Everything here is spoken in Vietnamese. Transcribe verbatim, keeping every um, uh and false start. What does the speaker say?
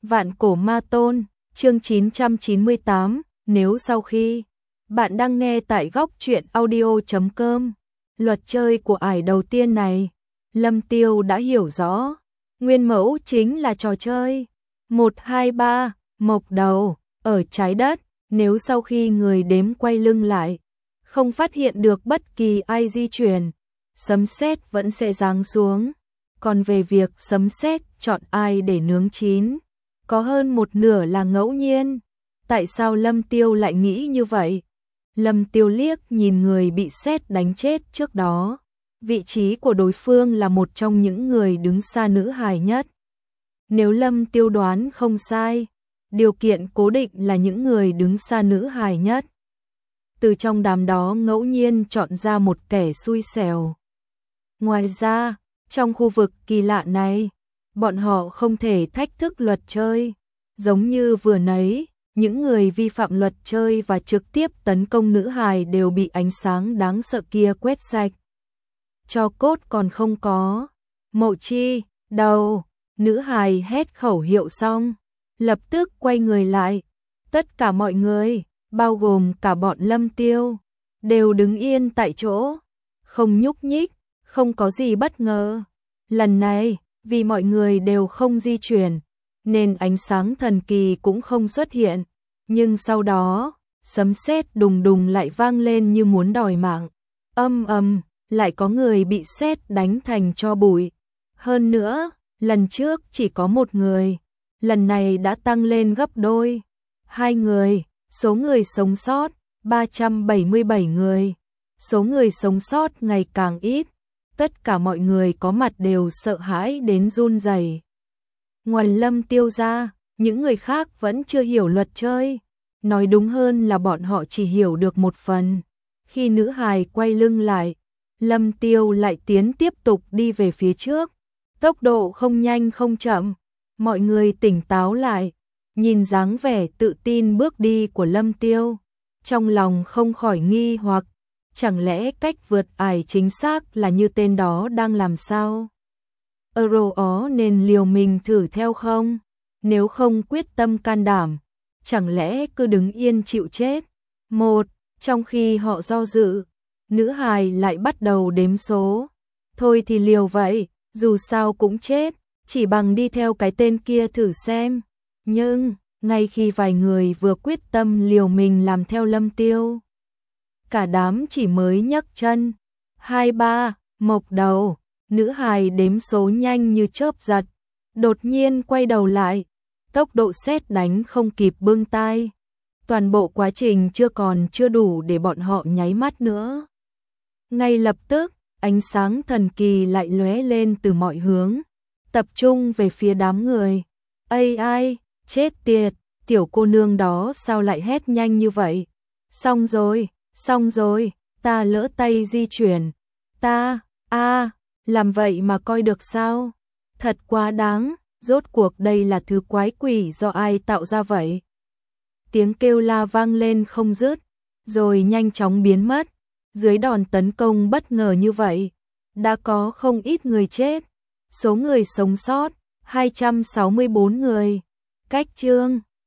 Vạn cổ ma tôn, chương chín trăm chín mươi tám, nếu sau khi bạn đang nghe tại góc truyện audio chấm com, luật chơi của ải đầu tiên này, Lâm Tiêu đã hiểu rõ, nguyên mẫu chính là trò chơi một hai ba, mộc đầu, ở trái đất, nếu sau khi người đếm quay lưng lại, không phát hiện được bất kỳ ai di chuyển, sấm sét vẫn sẽ giáng xuống. Còn về việc sấm sét chọn ai để nướng chín, có hơn một nửa là ngẫu nhiên. Tại sao Lâm Tiêu lại nghĩ như vậy? Lâm Tiêu liếc nhìn người bị sét đánh chết trước đó. Vị trí của đối phương là một trong những người đứng xa nữ hài nhất. Nếu Lâm Tiêu đoán không sai, điều kiện cố định là những người đứng xa nữ hài nhất. Từ trong đám đó ngẫu nhiên chọn ra một kẻ xui xẻo. Ngoài ra, trong khu vực kỳ lạ này, bọn họ không thể thách thức luật chơi. Giống như vừa nãy, những người vi phạm luật chơi và trực tiếp tấn công nữ hài đều bị ánh sáng đáng sợ kia quét sạch. Cho cốt còn không có. Mộ Chi, đầu, nữ hài hét khẩu hiệu xong, lập tức quay người lại. Tất cả mọi người, bao gồm cả bọn Lâm Tiêu, đều đứng yên tại chỗ, không nhúc nhích, không có gì bất ngờ. Lần này, vì mọi người đều không di chuyển, nên ánh sáng thần kỳ cũng không xuất hiện. Nhưng sau đó, sấm sét đùng đùng lại vang lên như muốn đòi mạng. Âm ầm, lại có người bị sét đánh thành tro bụi. Hơn nữa, lần trước chỉ có một người, lần này đã tăng lên gấp đôi. Hai người, số người sống sót, ba trăm bảy mươi bảy người. Số người sống sót ngày càng ít. Tất cả mọi người có mặt đều sợ hãi đến run rẩy. Ngoài Lâm Tiêu ra, những người khác vẫn chưa hiểu luật chơi. Nói đúng hơn là bọn họ chỉ hiểu được một phần. Khi nữ hài quay lưng lại, Lâm Tiêu lại tiến tiếp tục đi về phía trước. Tốc độ không nhanh không chậm. Mọi người tỉnh táo lại, nhìn dáng vẻ tự tin bước đi của Lâm Tiêu. Trong lòng không khỏi nghi hoặc, chẳng lẽ cách vượt ải chính xác là như tên đó đang làm sao? Euro ó nên liều mình thử theo không? Nếu không quyết tâm can đảm, chẳng lẽ cứ đứng yên chịu chết? Một, trong khi họ do dự, nữ hài lại bắt đầu đếm số. Thôi thì liều vậy, dù sao cũng chết, chỉ bằng đi theo cái tên kia thử xem. Nhưng, ngay khi vài người vừa quyết tâm liều mình làm theo Lâm Tiêu, cả đám chỉ mới nhấc chân. Hai ba, mộc đầu, nữ hài đếm số nhanh như chớp giật. Đột nhiên quay đầu lại, tốc độ sét đánh không kịp bưng tai. Toàn bộ quá trình chưa còn chưa đủ để bọn họ nháy mắt nữa. Ngay lập tức, ánh sáng thần kỳ lại lóe lên từ mọi hướng, tập trung về phía đám người. Ây ai, chết tiệt, tiểu cô nương đó sao lại hét nhanh như vậy? Xong rồi, xong rồi, ta lỡ tay di chuyển. Ta, a, làm vậy mà coi được sao? Thật quá đáng, rốt cuộc đây là thứ quái quỷ do ai tạo ra vậy? Tiếng kêu la vang lên không dứt, rồi nhanh chóng biến mất. Dưới đòn tấn công bất ngờ như vậy, đã có không ít người chết. Số người sống sót, hai trăm sáu mươi bốn người. Cách chương